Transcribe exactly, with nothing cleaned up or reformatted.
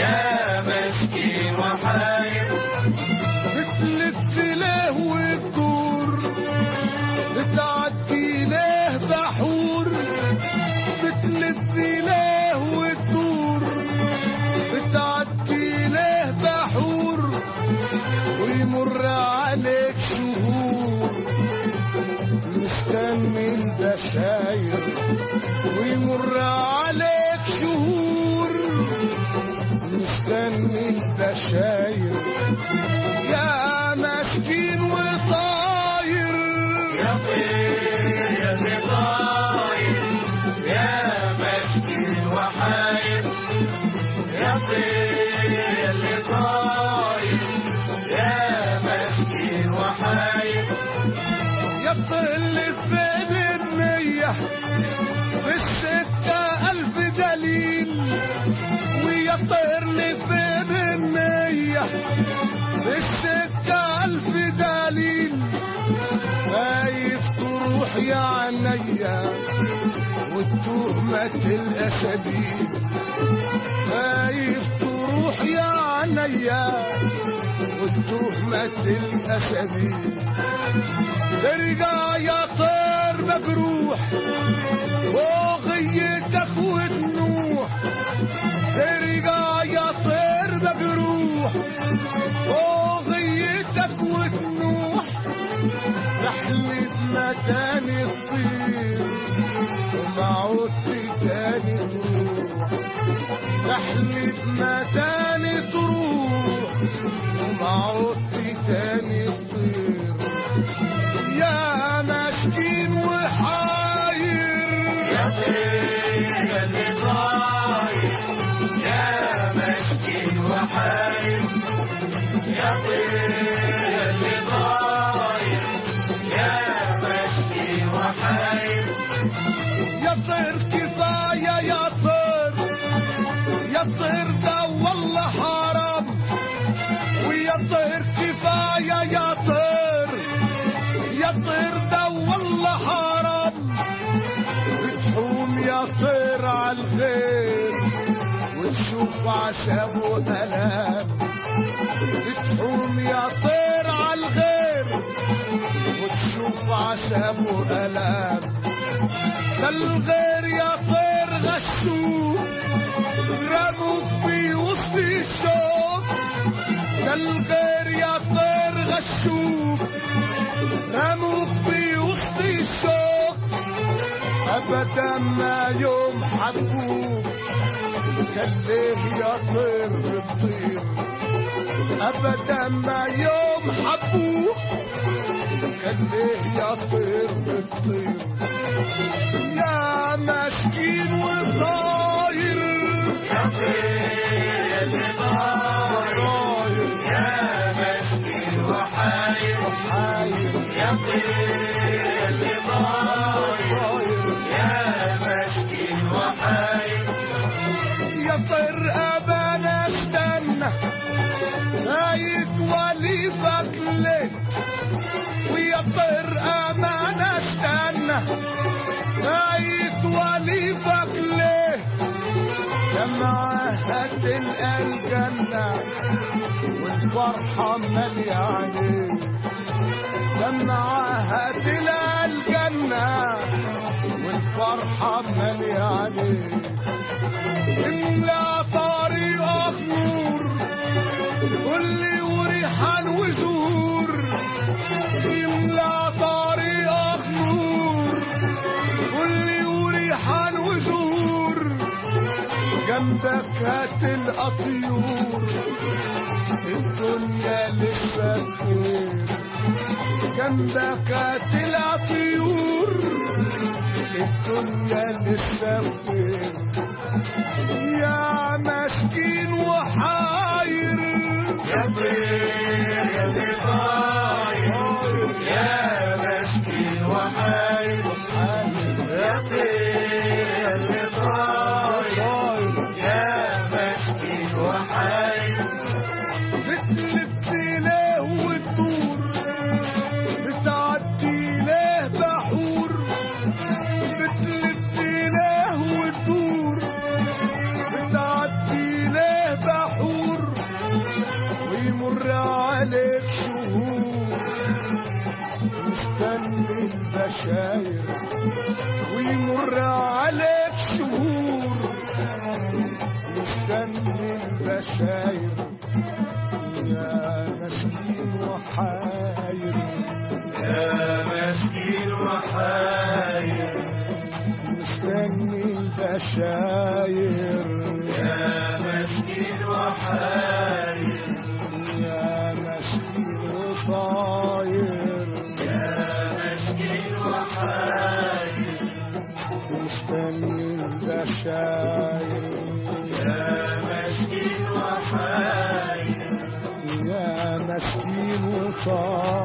يا مسكين وحاير، بتلف له وتدور، بتعدي له بحور، بتلف له وتدور، بتعدي له بحور، ويمر عليك شهور مستني البشاير، ويمر عليك شهور مستني البشاير، يا مسكين وصاير، يا طير يا اللي طاير، يا مسكين وحاير، يا طير يا اللي طاير، يا مسكين وحاير، يا طل بين المية بالستة ألف دليل، ويا طير لي بين المية بالستة ألف دليل، خايف تروح يا عينيا والتهمة الأسابيل، خايف تروح يا عينيا والتهمة الأسابيل، ترجع يا طير مجروح وغيتك وتنوح، ترجع يا طير مجروح وغيتك وتنوح، رحلة ما تاني تطير وما عدت تاني تروح، رحلة ما تاني تروح وما عدت تاني تطير، يا مسكين وحاير، يا طير يا اللي طاير، يا مسكين وحاير، يا طير يا اللي طاير، يا مسكين وحاير، يا طير كفاية يا طير، يا طير ده والله حرام، ويا طير كفاية يا طير، يا طير ده والله حرام، بتحوم يا طير عالغير وتشوف عذاب وألام، بتحوم يا طير عالغير وتشوف عذاب وألام، ده الغير يا طير غشوك رموك في وسط الشوك، ده الغير يا طير غشوك رموك في وسط الشوك، أبدا ما يوم حبوك كان ليه يا طير بتطير، أبدا ما يوم حبوك كان ليه يا طير بتطير، يا مسكين وطاير، يا طير يا اللي طاير، يا مسكين وحاير، يا طير يا اللي طاير، يا مسكين وحاير، يا طير أبانا استنى هايت وليفك ليه، ويا طير أمانة استنى هايت وليفك ليه، لما عهدت الجنة والفرحة مالية عليه، لما عهدت الجنة والفرحة مالية عليه، املا طريقك نور كل وريحان وزهور، املا طريقك نور كل وريحان وزهور، جنبك هتلقى طيور الدنيا لسه بخير، جنبك هتلقى طيور الدنيا لسه بخير، يا مسكين وحاير، يا طير يا اللي طاير، يا مسكين وحاير، يا طير يا اللي طاير، يا مسكين وحاير، بتلف له وتدور، بتعدي له بحور، بتلف له وتدور، بتعدي له بحور، عليك شهور مستني البشاير ويمر عليك شهور مستني البشاير يا مسكين وحاير يا مسكين وحاير مستني البشاير يا مسكين وحاير يا مسكين وطاير يا مسكين وحاير مستني البشاير يا مسكين وحاير يا مسكين وطاير